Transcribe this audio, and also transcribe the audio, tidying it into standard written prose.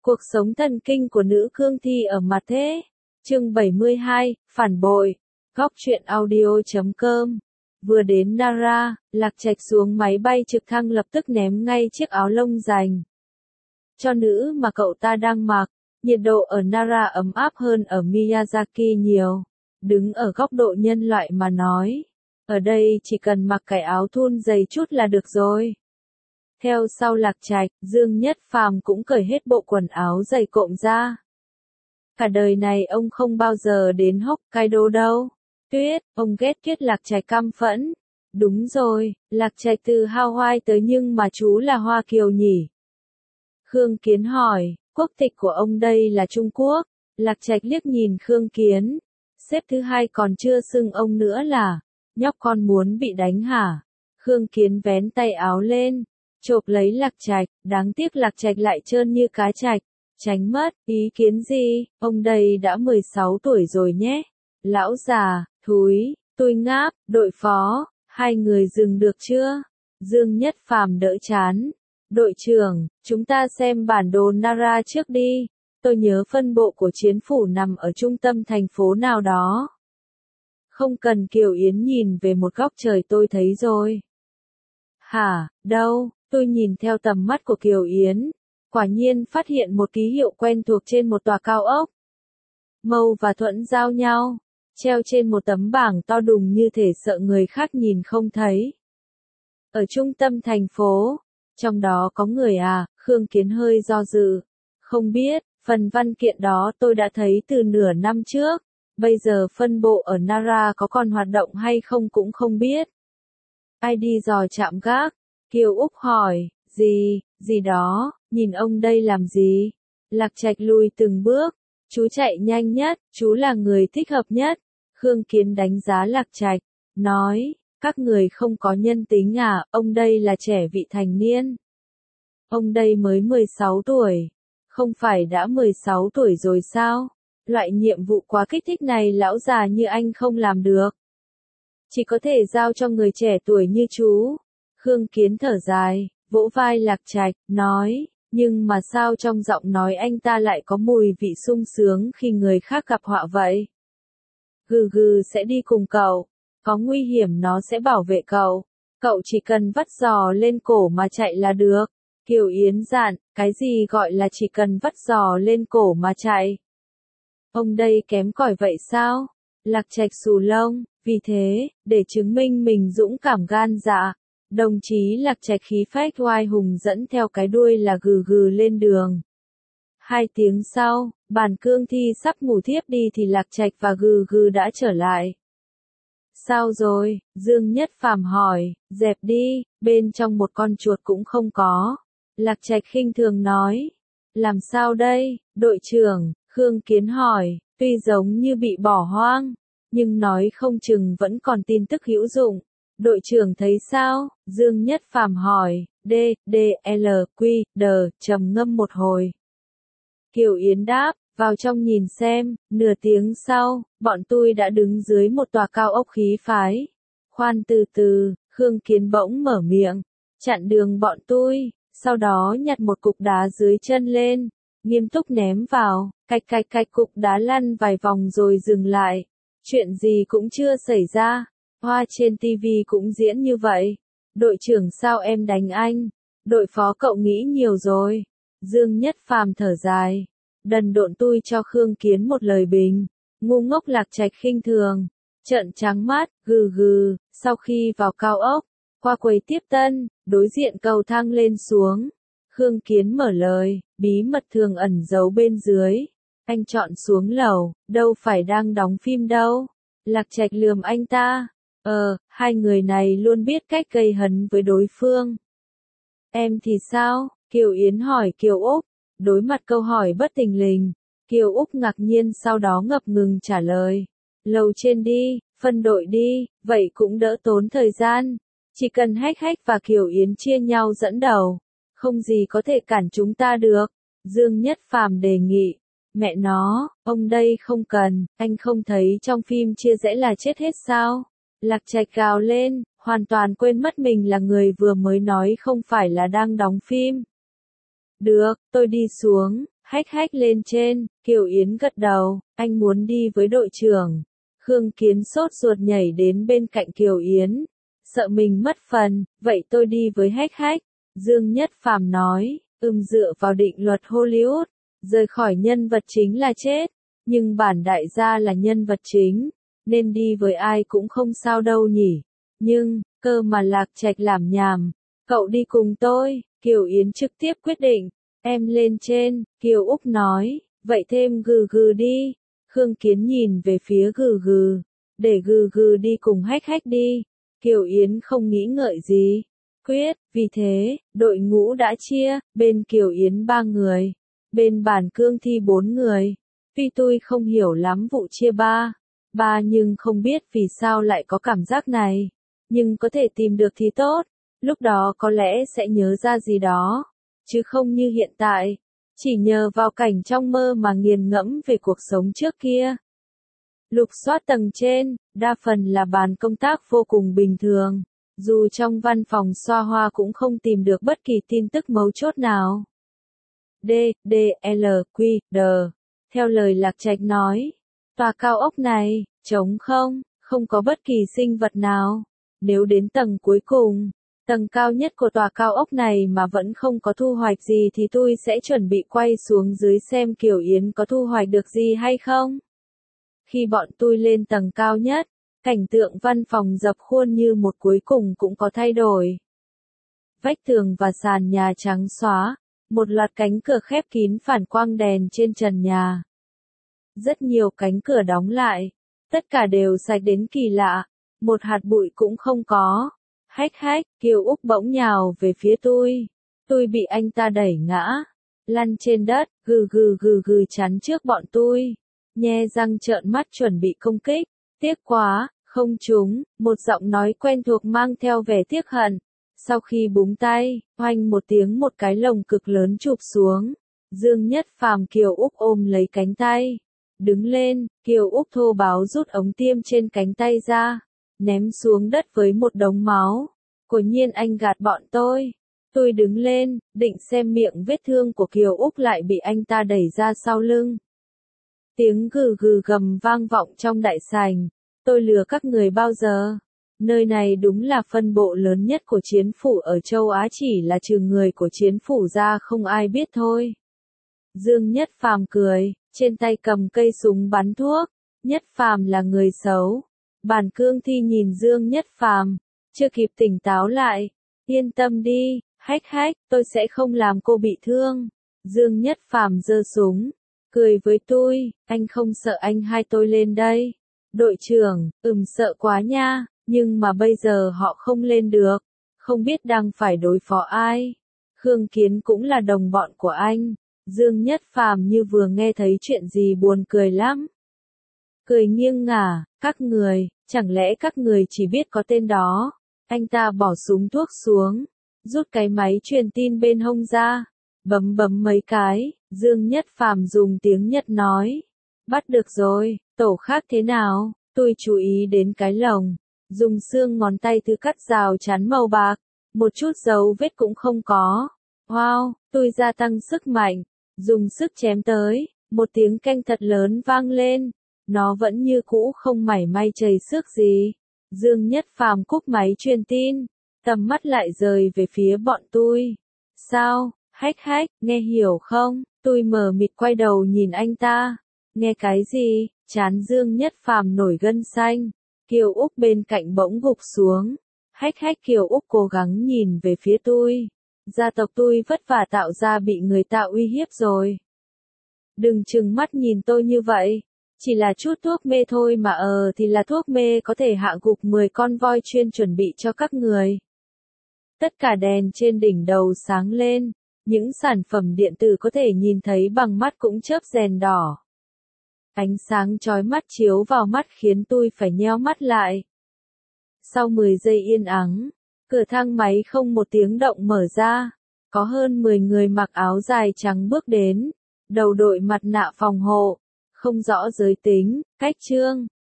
Cuộc sống thần kinh của nữ cương thi ở mặt thế. Chương 72, phản bội. Góc truyện audio.com. Vừa đến Nara, Lạc Trạch xuống máy bay trực thăng lập tức ném ngay chiếc áo lông dành cho nữ mà cậu ta đang mặc. Nhiệt độ ở Nara ấm áp hơn ở Miyazaki nhiều. Đứng ở góc độ nhân loại mà nói, ở đây chỉ cần mặc cái áo thun dày chút là được rồi. Theo sau Lạc Trạch, Dương Nhất Phàm cũng cởi hết bộ quần áo dày cộm ra. Cả đời này ông không bao giờ đến Hokkaido đâu. Tuyết, ông ghét Tuyết. Lạc Trạch căm phẫn. Đúng rồi, Lạc Trạch từ Hawaii tới nhưng mà chú là Hoa Kiều nhỉ? Khương Kiến hỏi, quốc tịch của ông đây là Trung Quốc. Lạc Trạch liếc nhìn Khương Kiến. Xếp thứ hai còn chưa xưng ông nữa là, nhóc con muốn bị đánh hả? Khương Kiến vén tay áo lên, chộp lấy Lạc Trạch, đáng tiếc Lạc Trạch lại trơn như cá trạch, tránh mất. Ý kiến gì, ông đây đã 16 tuổi rồi nhé. Lão già, thúi, tôi ngáp, đội phó, hai người dừng được chưa? Dương Nhất Phàm đỡ chán. Đội trưởng, chúng ta xem bản đồ Nara trước đi. Tôi nhớ phân bộ của chiến phủ nằm ở trung tâm thành phố nào đó. Không cần. Kiều Yến nhìn về một góc trời. Tôi thấy rồi. Hả, đâu? Tôi nhìn theo tầm mắt của Kiều Yến, quả nhiên phát hiện một ký hiệu quen thuộc trên một tòa cao ốc. Mâu và Thuẫn giao nhau, treo trên một tấm bảng to đùng như thể sợ người khác nhìn không thấy. Ở trung tâm thành phố, trong đó có người à? Khương Kiến hơi do dự. Không biết, phần văn kiện đó tôi đã thấy từ nửa năm trước, bây giờ phân bộ ở Nara có còn hoạt động hay không cũng không biết. Ai đi dò chạm gác? Kiều Úc hỏi, gì đó, nhìn ông đây làm gì? Lạc Trạch lùi từng bước, chú chạy nhanh nhất, chú là người thích hợp nhất. Khương Kiến đánh giá Lạc Trạch, nói, các người không có nhân tính à, ông đây là trẻ vị thành niên. Ông đây mới 16 tuổi, không phải đã 16 tuổi rồi sao? Loại nhiệm vụ quá kích thích này lão già như anh không làm được. Chỉ có thể giao cho người trẻ tuổi như chú. Khương Kiến thở dài, vỗ vai Lạc Trạch, nói, nhưng mà sao trong giọng nói anh ta lại có mùi vị sung sướng khi người khác gặp họa vậy? Gừ gừ sẽ đi cùng cậu, có nguy hiểm nó sẽ bảo vệ cậu, cậu chỉ cần vắt giò lên cổ mà chạy là được. Kiều Yến dặn, cái gì gọi là chỉ cần vắt giò lên cổ mà chạy? Ông đây kém cỏi vậy sao? Lạc Trạch xù lông, vì thế, để chứng minh mình dũng cảm gan dạ, đồng chí Lạc Trạch khí phách oai hùng dẫn theo cái đuôi là gừ gừ lên đường. 2 tiếng sau, bản cương thi sắp ngủ thiếp đi thì Lạc Trạch và gừ gừ đã trở lại. Sao rồi? Dương Nhất Phàm hỏi, dẹp đi, bên trong một con chuột cũng không có. Lạc Trạch khinh thường nói, làm sao đây, đội trưởng? Khương Kiến hỏi, tuy giống như bị bỏ hoang, nhưng nói không chừng vẫn còn tin tức hữu dụng. Đội trưởng thấy sao? Dương Nhất Phàm hỏi. Trầm ngâm một hồi. Kiều Yến đáp, vào trong nhìn xem. Nửa tiếng sau, bọn tôi đã đứng dưới một tòa cao ốc khí phái. Khoan từ từ, Khương Kiến bỗng mở miệng, chặn đường bọn tôi, sau đó nhặt một cục đá dưới chân lên, nghiêm túc ném vào, cạch cục đá lăn vài vòng rồi dừng lại. Chuyện gì cũng chưa xảy ra. Hoa trên TV cũng diễn như vậy. Đội trưởng sao em đánh anh? Đội phó cậu nghĩ nhiều rồi. Dương Nhất Phàm thở dài. Đần độn tui cho Khương Kiến một lời bình. Ngu ngốc. Lạc Trạch khinh thường. Trợn trắng mắt, gừ gừ. Sau khi vào cao ốc, qua quầy tiếp tân, đối diện cầu thang lên xuống. Khương Kiến mở lời, bí mật thường ẩn giấu bên dưới. Anh chọn xuống lầu, đâu phải đang đóng phim đâu. Lạc Trạch lườm anh ta. Hai người này luôn biết cách gây hấn với đối phương. Em thì sao? Kiều Yến hỏi Kiều Úc. Đối mặt câu hỏi bất thình lình, Kiều Úc ngạc nhiên sau đó ngập ngừng trả lời. Lầu trên đi, phân đội đi, vậy cũng đỡ tốn thời gian. Chỉ cần Hách và Kiều Yến chia nhau dẫn đầu, không gì có thể cản chúng ta được. Dương Nhất Phàm đề nghị. Mẹ nó, ông đây không cần, anh không thấy trong phim chia rẽ là chết hết sao? Lạc Trạch gào lên, hoàn toàn quên mất mình là người vừa mới nói không phải là đang đóng phim. Được, tôi đi xuống, Hách hách lên trên, Kiều Yến gật đầu, anh muốn đi với đội trưởng. Khương Kiến sốt ruột nhảy đến bên cạnh Kiều Yến. Sợ mình mất phần, vậy tôi đi với hách hách. Dương Nhất Phàm nói, dựa vào định luật Hollywood, rời khỏi nhân vật chính là chết. Nhưng bản đại gia là nhân vật chính, nên đi với ai cũng không sao đâu nhỉ. Nhưng, cơ mà Lạc Trạch làm nhảm. Cậu đi cùng tôi, Kiều Yến trực tiếp quyết định. Em lên trên, Kiều Úc nói, vậy thêm Gừ Gừ đi. Khương Kiến nhìn về phía Gừ Gừ, để Gừ Gừ đi cùng hách hách đi. Kiều Yến không nghĩ ngợi gì. Quyết, vì thế, đội ngũ đã chia, bên Kiều Yến 3 người, bên Bản Cương Thi 4 người. Tuy tôi không hiểu lắm vụ chia ba nhưng không biết vì sao lại có cảm giác này. Nhưng có thể tìm được thì tốt, lúc đó có lẽ sẽ nhớ ra gì đó. Chứ không như hiện tại, chỉ nhờ vào cảnh trong mơ mà nghiền ngẫm về cuộc sống trước kia. Lục soát tầng trên, đa phần là bàn công tác vô cùng bình thường. Dù trong văn phòng xoa hoa cũng không tìm được bất kỳ tin tức mấu chốt nào. D, L, Q, D. Theo lời Lạc Trạch nói, tòa cao ốc này, trống không có bất kỳ sinh vật nào. Nếu đến tầng cuối cùng, tầng cao nhất của tòa cao ốc này mà vẫn không có thu hoạch gì thì tôi sẽ chuẩn bị quay xuống dưới xem Kiều Yến có thu hoạch được gì hay không. Khi bọn tôi lên tầng cao nhất, cảnh tượng văn phòng dập khuôn như một cuối cùng cũng có thay đổi. Vách tường và sàn nhà trắng xóa, một loạt cánh cửa khép kín phản quang đèn trên trần nhà. Rất nhiều cánh cửa đóng lại, tất cả đều sạch đến kỳ lạ, một hạt bụi cũng không có. Hách hách, Kiều Úc bỗng nhào về phía tôi. Tôi bị anh ta đẩy ngã, lăn trên đất, Gừ Gừ chắn trước bọn tôi. Nhe răng trợn mắt chuẩn bị công kích. Tiếc quá, không trúng, một giọng nói quen thuộc mang theo vẻ tiếc hận. Sau khi búng tay, oanh một tiếng một cái lồng cực lớn chụp xuống. Dương Nhất Phàm Kiều Úc ôm lấy cánh tay. Đứng lên, Kiều Úc thô báo rút ống tiêm trên cánh tay ra, ném xuống đất với một đống máu. Quả nhiên anh gạt bọn tôi. Tôi đứng lên, định xem miệng vết thương của Kiều Úc lại bị anh ta đẩy ra sau lưng. Tiếng Gừ Gừ gầm vang vọng trong đại sảnh. Tôi lừa các người bao giờ? Nơi này đúng là phân bộ lớn nhất của chiến phủ ở châu Á, chỉ là trừ người của chiến phủ ra không ai biết thôi. Dương Nhất Phàm cười, trên tay cầm cây súng bắn thuốc. Nhất Phàm là người xấu. Bản Cương Thi nhìn Dương Nhất Phàm, chưa kịp tỉnh táo lại. Yên tâm đi, hách hách, tôi sẽ không làm cô bị thương. Dương Nhất Phàm giơ súng, cười với tôi, anh không sợ anh hai tôi lên đây. Đội trưởng, sợ quá nha, nhưng mà bây giờ họ không lên được, không biết đang phải đối phó ai. Khương Kiến cũng là đồng bọn của anh. Dương Nhất Phàm như vừa nghe thấy chuyện gì buồn cười lắm. Cười nghiêng ngả, các người, chẳng lẽ các người chỉ biết có tên đó. Anh ta bỏ súng thuốc xuống, rút cái máy truyền tin bên hông ra, bấm mấy cái. Dương Nhất Phàm dùng tiếng Nhật nói, bắt được rồi, tổ khác thế nào? Tôi chú ý đến cái lồng, dùng xương ngón tay thứ cắt rào chắn màu bạc, một chút dấu vết cũng không có. Wow, tôi gia tăng sức mạnh, dùng sức chém tới, một tiếng keng thật lớn vang lên. Nó vẫn như cũ không mảy may chầy xước gì. Dương Nhất Phàm cúp máy truyền tin, tầm mắt lại rời về phía bọn tôi. Sao, hách hách, nghe hiểu không? Tôi mờ mịt quay đầu nhìn anh ta. Nghe cái gì? Trán Dương Nhất Phàm nổi gân xanh. Kiều Úc bên cạnh bỗng gục xuống. Hách hách, Kiều Úc cố gắng nhìn về phía tôi. Gia tộc tôi vất vả tạo ra bị người ta uy hiếp rồi. Đừng trừng mắt nhìn tôi như vậy. Chỉ là chút thuốc mê thôi mà thì là thuốc mê có thể hạ gục 10 con voi chuyên chuẩn bị cho các người. Tất cả đèn trên đỉnh đầu sáng lên, những sản phẩm điện tử có thể nhìn thấy bằng mắt cũng chớp rèn đỏ. Ánh sáng chói mắt chiếu vào mắt khiến tôi phải nheo mắt lại. Sau 10 giây yên ắng, cửa thang máy không một tiếng động mở ra. Có hơn 10 người mặc áo dài trắng bước đến, đầu đội mặt nạ phòng hộ. Không rõ giới tính, cách trương,